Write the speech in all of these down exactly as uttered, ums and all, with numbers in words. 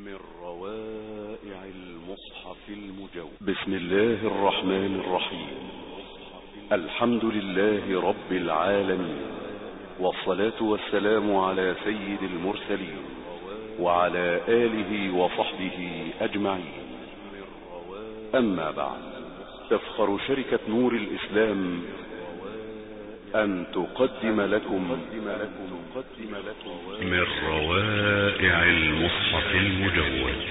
من روائع المصحف المجود. بسم الله الرحمن الرحيم. الحمد لله رب العالمين، والصلاة والسلام على سيد المرسلين وعلى آله وصحبه أجمعين. أما بعد، تفخر شركة نور الإسلام أن تقدم لكم من روائع المصحف المجود.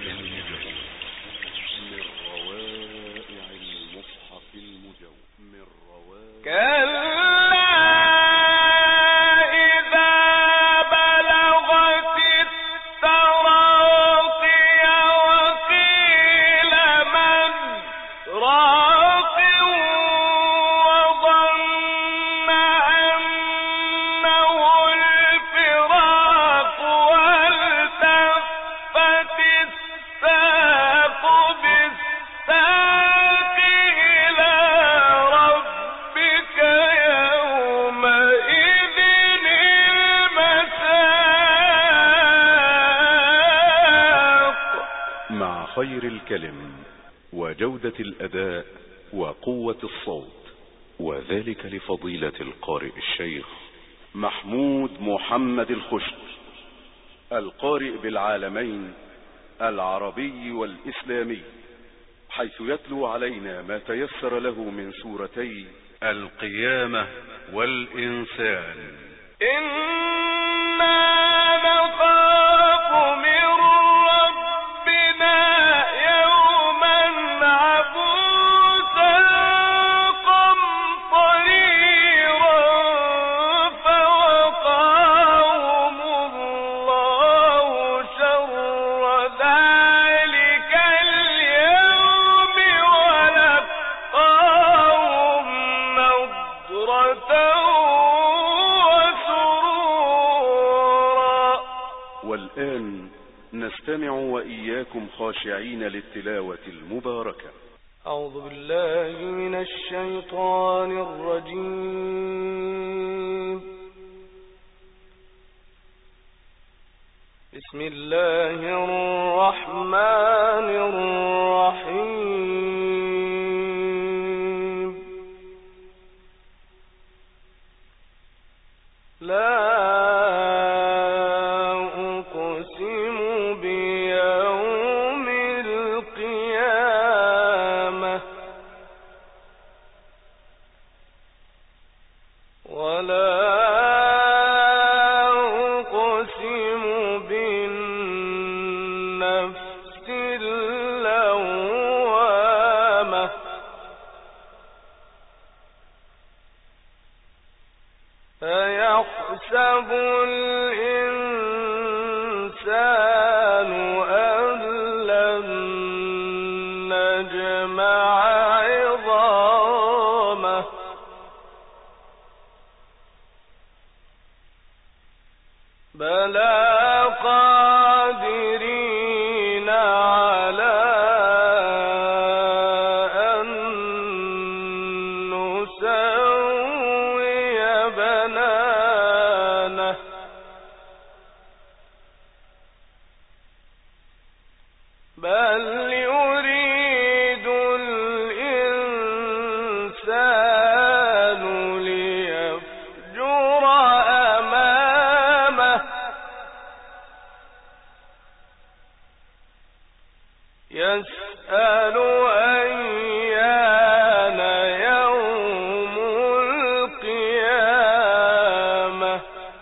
خير الكلم وجودة الأداء وقوة الصوت، وذلك لفضيلة القارئ الشيخ محمود محمد الخشت، القارئ بالعالمين العربي والإسلامي، حيث يتلو علينا ما تيسر له من سورتي القيامة والإنسان. إنا نخاف من والآن نستمع وإياكم خاشعين للتلاوة المباركة. أعوذ بالله من الشيطان الرجيم. بسم الله الرحمن الرحيم. لا يحسب الإنسان أن لن نجمع عظامه بلى قادرين على أن نسوي بنانه بل يريد الإنسان ليفجر أمامه يسأل أيان يوم القيامة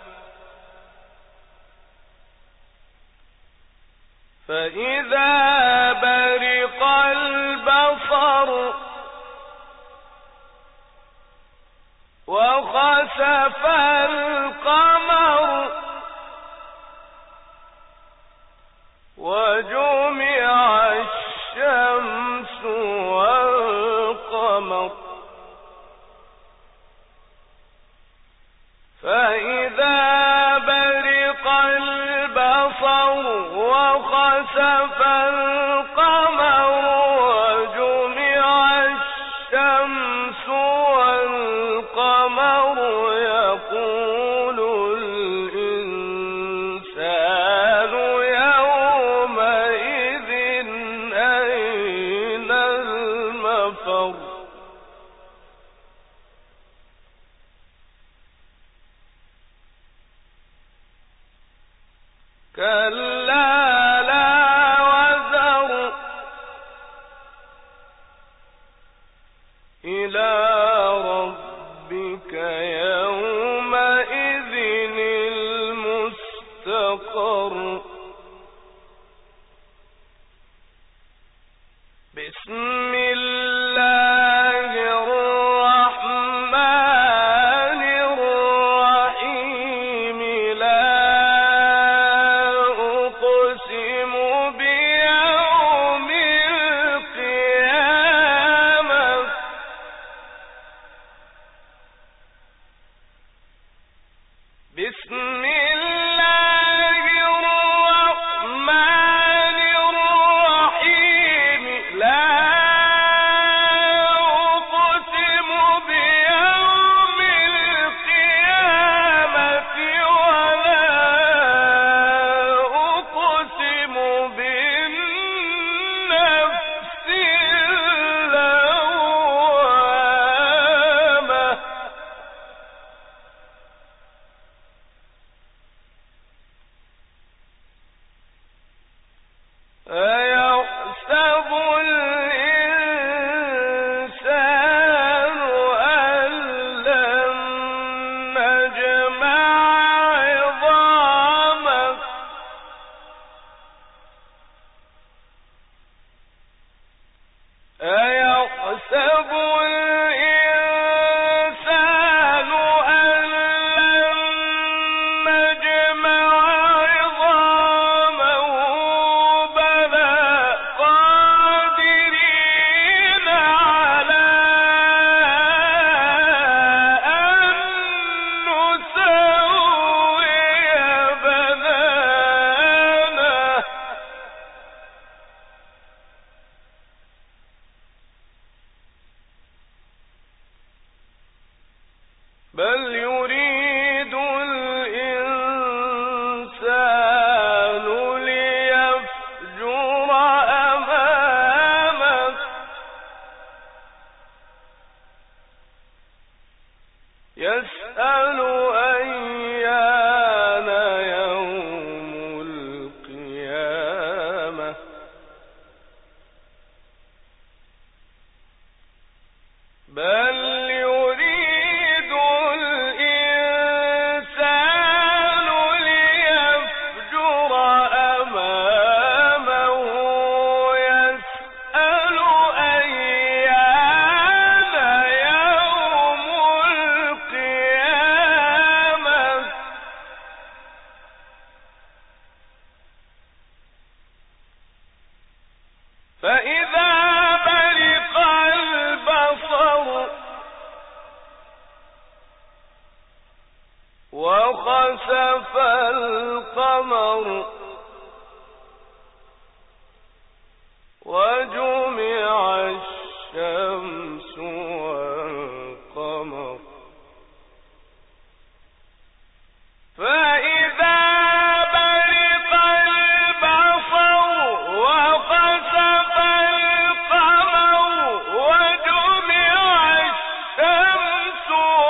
فإذا برق البصر وخسف القمر وجمع الشمس والقمر فإذا برق البصر وخسف القمر وجمع الشمس والقمر يقول الإنسان يومئذ كلا لا وزر إلى ربك يومئذ المستقر بسم الله الرحمن الرحيم لا أقسم بيوم القيامة بسم الله الرحمن الرحيم لا أقسم بيوم القيامة ولا أقسم بالنفس اللوامة أيحسب الإنسان أن لن نجمع عظامه أيحسب الإنسان أن لن نجمع عظامه بلى قادرين على أن نسوي بنانه بل يريد الإنسان ليفجر أمامه يسأل أيان يوم القيامة بل يريد الإنسان ليفجر أمامه يسأل أيان يوم القيامة فإذا برق البصر وخسف القمر وجمع الشمس والقمر فإذا برق البصر وخسف القمر وجمع الشمس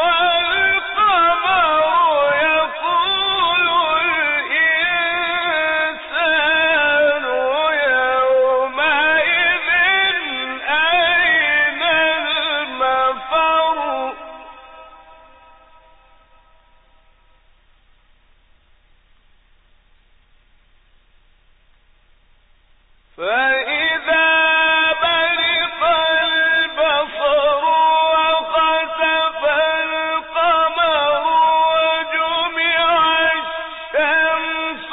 والقمر يقول الإنسان يومئذ أين المفر فإذا برق البصر وخسف القمر وجمع الشمس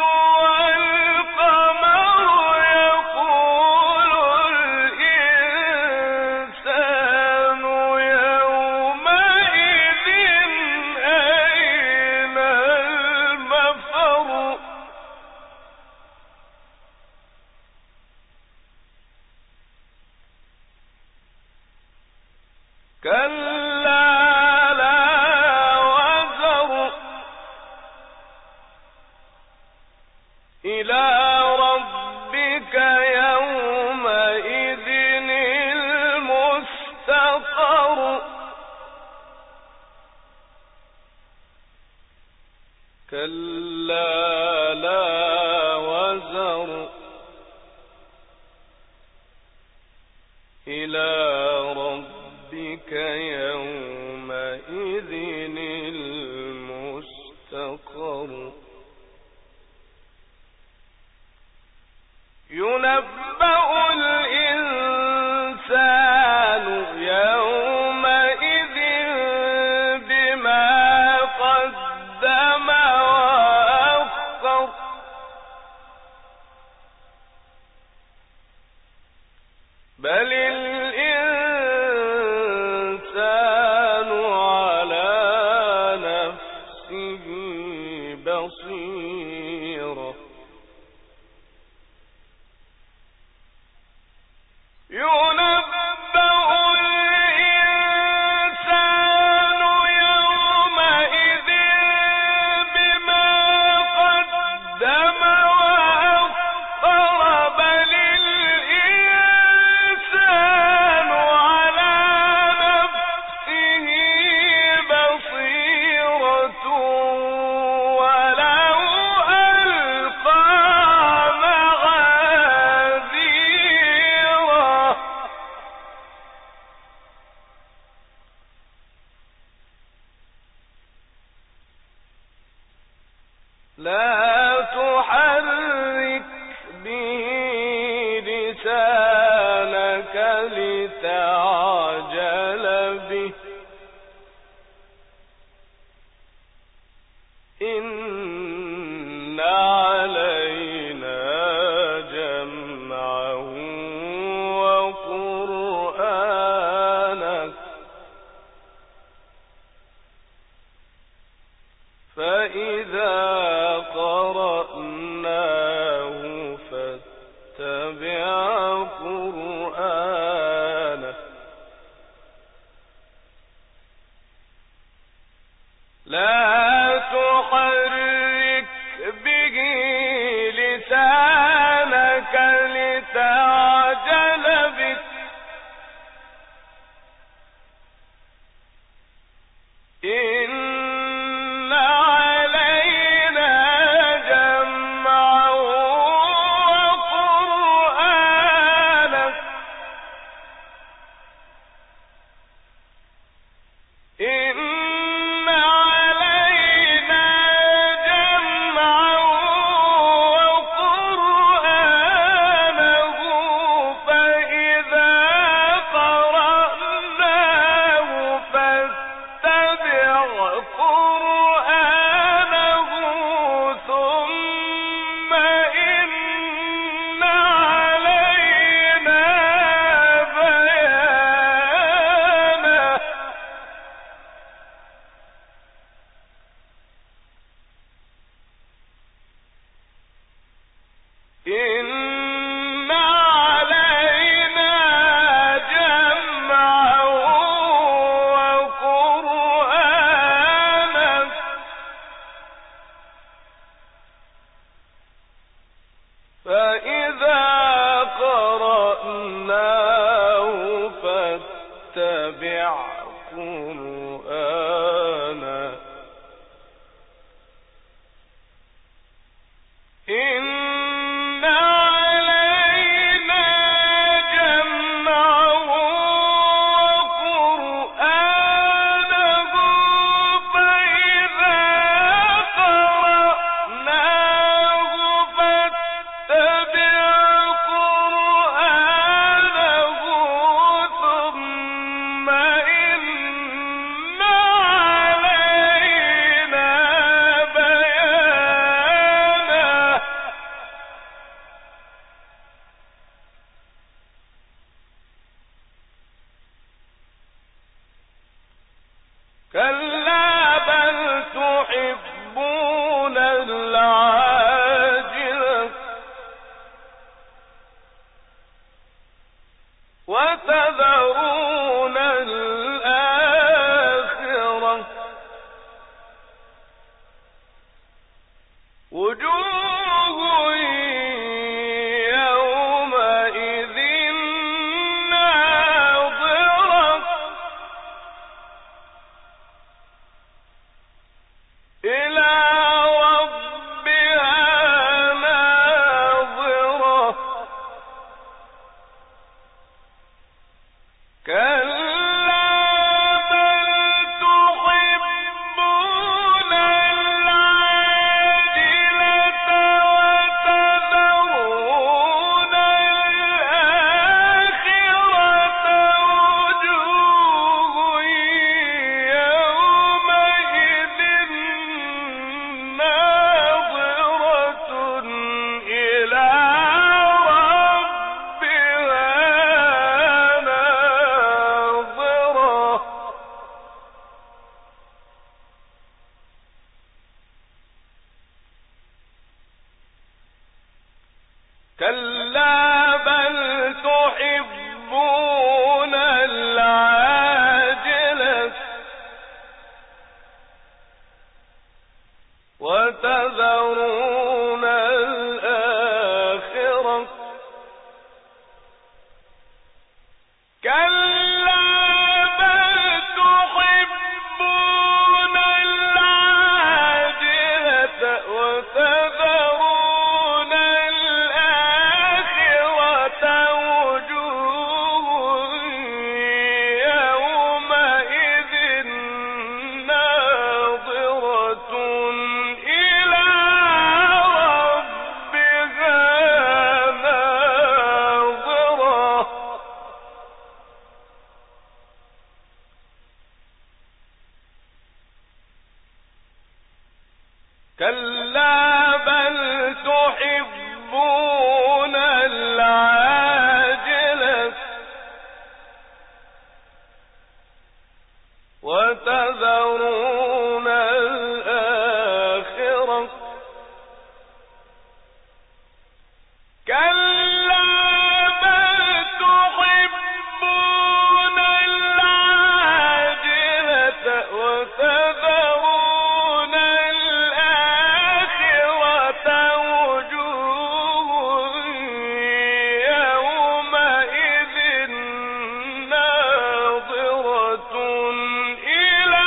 والقمر يقول الإنسان يومئذ أين المفر كلا لا وزر إلى ربك يومئذ المستقر كلا لا إلى ربك يومئذ المستقر ينبأ الإنسان يومئذ بما قدم وأخر بل الإنسان على نفسه بصيرة ينبأ الإنسان يومئذ بما قدم وأخر بل الإنسان على نفسه بصيرة ولو ألقى معاذيره لا تحرك به لسانك لتعجل به إن علينا جمعه وقرآنه فإذا قرأناه فاتبع قرآنه لا تحرك به لسانك لتعجل به إن علينا جمعه وقرآنه إن علينا جمعه وقرآنه فإذا قرأناه فاتبع قرآنه ثم إن علينا بيانه إن علينا جمعه وقرآنه فإذا قرأناه فاتبع قرآنه إن علينا جمعه وقرآنه فإذا قرأناه فاتبع كلا بل تحبون العاجلة وتذرون الآخرة كلا بل تحبون العاجلة وتذرون الآخرة وجوه يومئذ ناظرة إلى ربها ناظرة كلا بل تحبون العاجلة وتذرون الآخرة كلا بل تحبون العاجلة وتذرون الآخرة وجوه يومئذ ناظرة إلى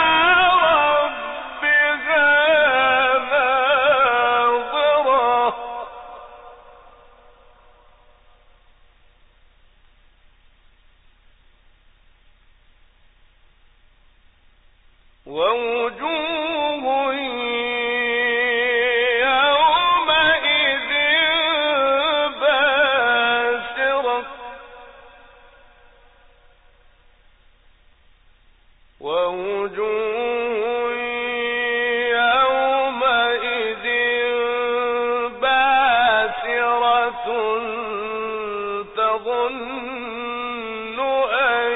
ربها ناظرة ووجوه يومئذ باسرة ووجوه يومئذ باسرة تظن أن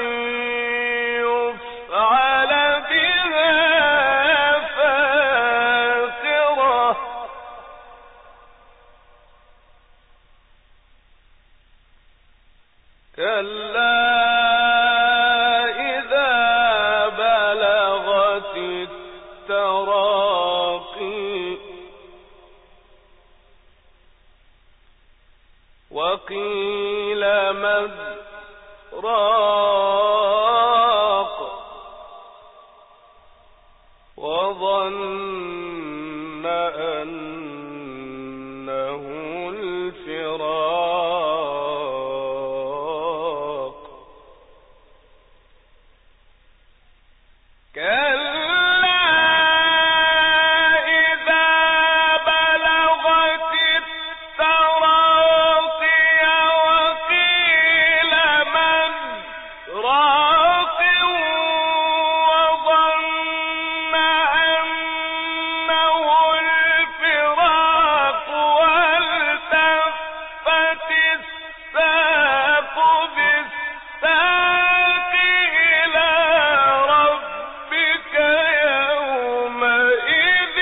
يفعل بها فاقرة كلا إذا بلغت التراقي وقيل من راق وظن أنه الفراق كلا إذا بلغت التراقي وقيل من راق وظن أنه الفراق والتفت الساق بالساق إلى ربك يومئذ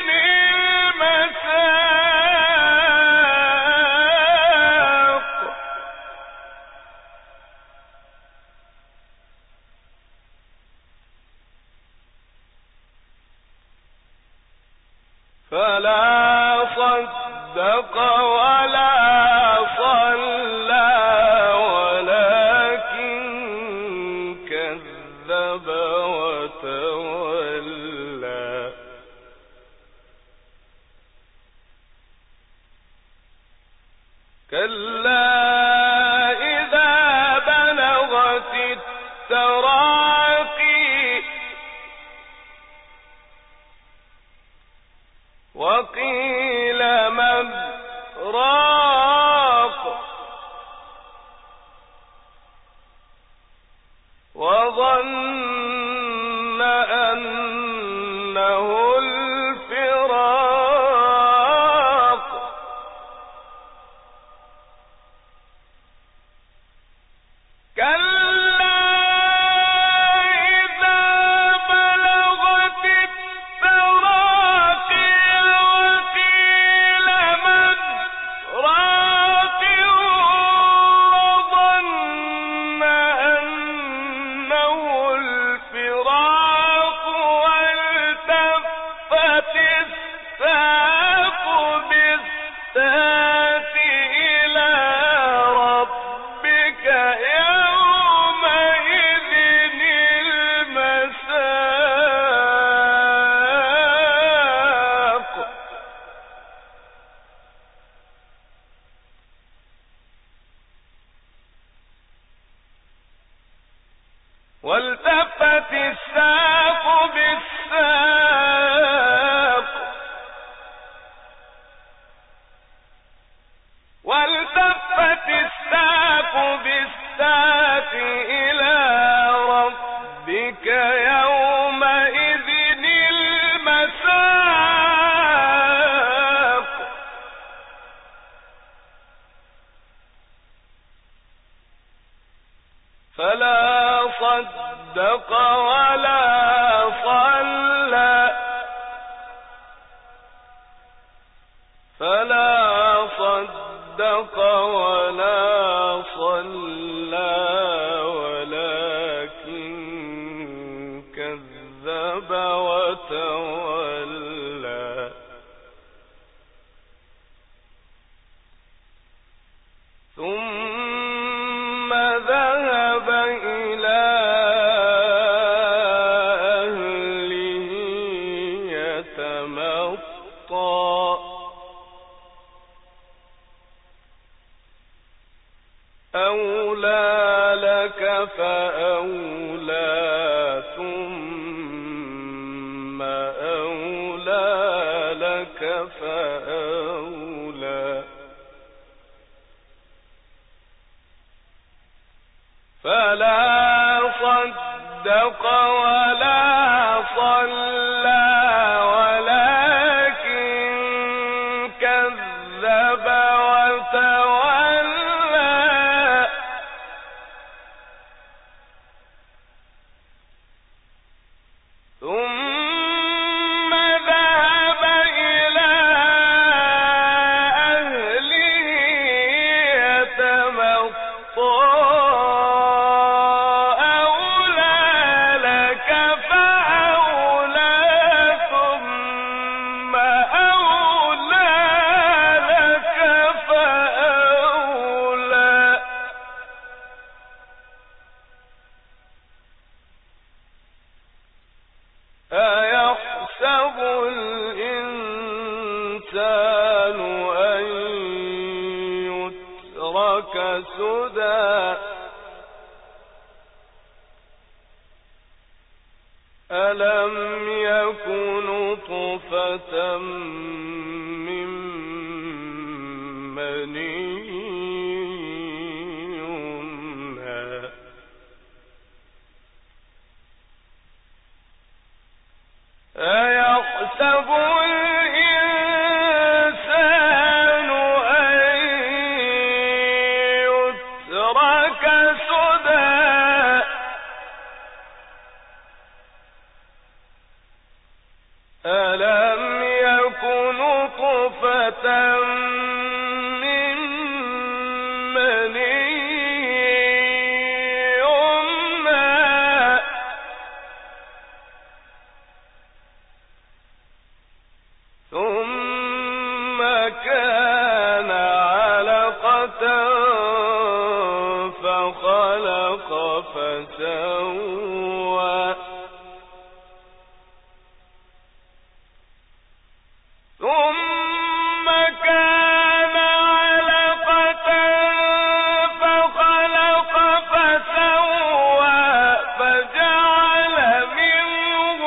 المساق فلا صدق ولا صلى ولكن كذب وتولى كلا إذا بلغت التراقي وقيل من راق وظن أنه الفراق كلا إذا بلغت التراقي وقيل من راق بالساعة إلى ربك يومئذ المساق والتفت الساق بالساق والتفت الساق بالساق إلى ربك يومئذ المساق فلا صدق ولا صلى فلا صدق ولا صلى ولكن كذب وتولى ثم ذهب إلى أهله يتمطى أولى لك فأولى ثم أولى لك فأولى فلا صدق ولا صلى ولكن كذب وتولى ثم ذهب إلى أهله يتمطى أيحسب الإنسان أن يترك سدى ألم يكن نطفة من مني يمنى أيحسب الإنسان أن يترك سدى ألم يكن نطفة من مني يمنى ثم كان علقة فخلق فسوى ثم كان علقة فخلق فسوى فجعل منه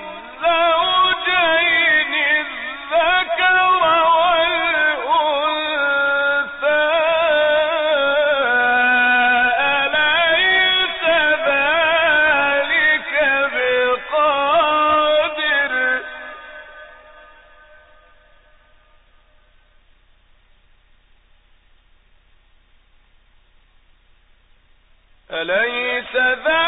الزوجين الذكر والأنثى أليس ذلك بقادر أليس ذلك